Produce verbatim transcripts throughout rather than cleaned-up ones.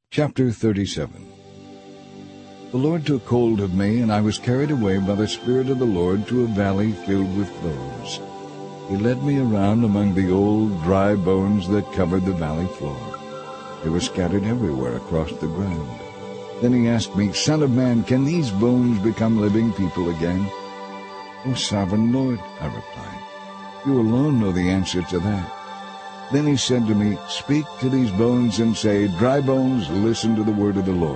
Chapter thirty-seven. The Lord took hold of me, and I was carried away by the Spirit of the Lord to a valley filled with bones. He led me around among the old, dry bones that covered the valley floor. They were scattered everywhere across the ground. Then he asked me, "Son of man, can these bones become living people again?" "O sovereign Lord," I replied, "you alone know the answer to that." Then he said to me, "Speak to these bones and say, 'Dry bones, listen to the word of the Lord.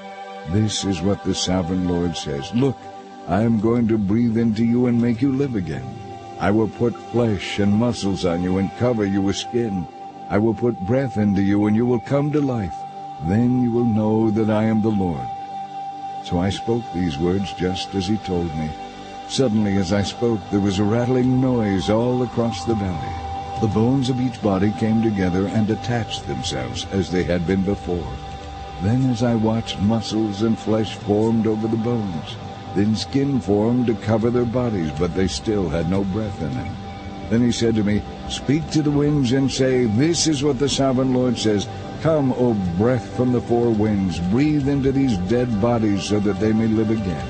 This is what the sovereign Lord says. Look, I am going to breathe into you and make you live again. I will put flesh and muscles on you and cover you with skin. I will put breath into you and you will come to life. Then you will know that I am the Lord.'" So I spoke these words just as he told me. Suddenly as I spoke, there was a rattling noise all across the valley. The bones of each body came together and attached themselves as they had been before. Then as I watched, muscles and flesh formed over the bones. Then skin formed to cover their bodies, but they still had no breath in them. Then he said to me, "Speak to the winds and say, 'This is what the sovereign Lord says. Come, O breath from the four winds, breathe into these dead bodies so that they may live again.'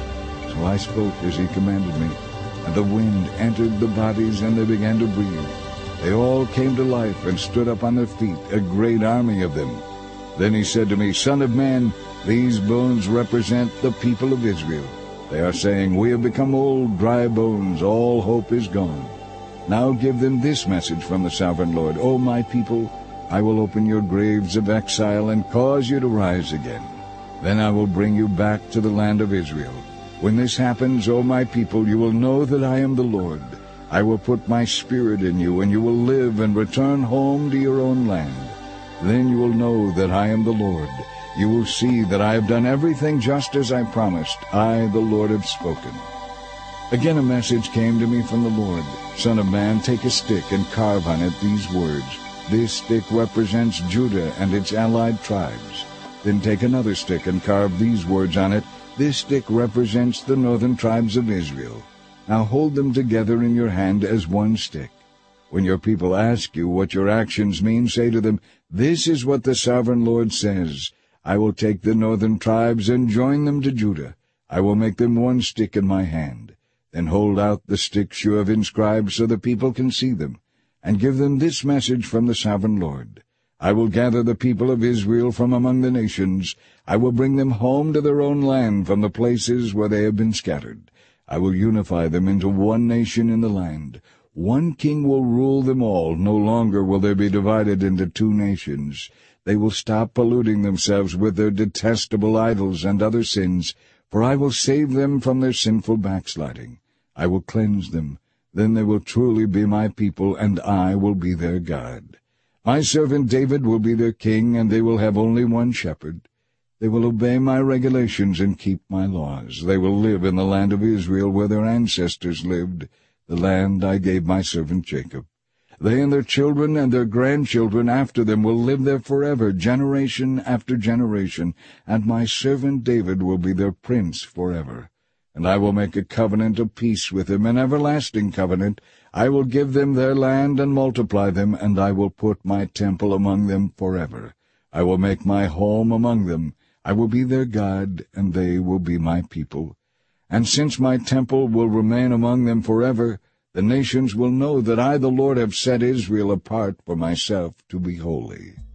So I spoke as he commanded me, and the wind entered the bodies and they began to breathe. They all came to life and stood up on their feet, a great army of them. Then he said to me, 'Son of man, these bones represent the people of Israel. They are saying, "We have become old, dry bones, all hope is gone." Now give them this message from the sovereign Lord. O my people, I will open your graves of exile and cause you to rise again. Then I will bring you back to the land of Israel. When this happens, O my people, you will know that I am the Lord. I will put my spirit in you, and you will live and return home to your own land. Then you will know that I am the Lord. You will see that I have done everything just as I promised. I, the Lord, have spoken." Again a message came to me from the Lord. "Son of man, take a stick and carve on it these words. This stick represents Judah and its allied tribes. Then take another stick and carve these words on it. This stick represents the northern tribes of Israel. Now hold them together in your hand as one stick. When your people ask you what your actions mean, say to them, 'This is what the sovereign Lord says. I will take the northern tribes and join them to Judah. I will make them one stick in my hand. Then hold out the sticks you have inscribed so the people can see them, and give them this message from the sovereign Lord. I will gather the people of Israel from among the nations. I will bring them home to their own land from the places where they have been scattered. I will unify them into one nation in the land. One king will rule them all. No longer will they be divided into two nations. They will stop polluting themselves with their detestable idols and other sins, for I will save them from their sinful backsliding. I will cleanse them. Then they will truly be my people, and I will be their God. My servant David will be their king, and they will have only one shepherd. They will obey my regulations and keep my laws. They will live in the land of Israel where their ancestors lived, the land I gave my servant Jacob. They and their children and their grandchildren after them will live there forever, generation after generation, and my servant David will be their prince forever. And I will make a covenant of peace with them, an everlasting covenant. I will give them their land and multiply them, and I will put my temple among them forever. I will make my home among them. I will be their God, and they will be my people. And since my temple will remain among them forever, the nations will know that I, the Lord, have set Israel apart for myself to be holy.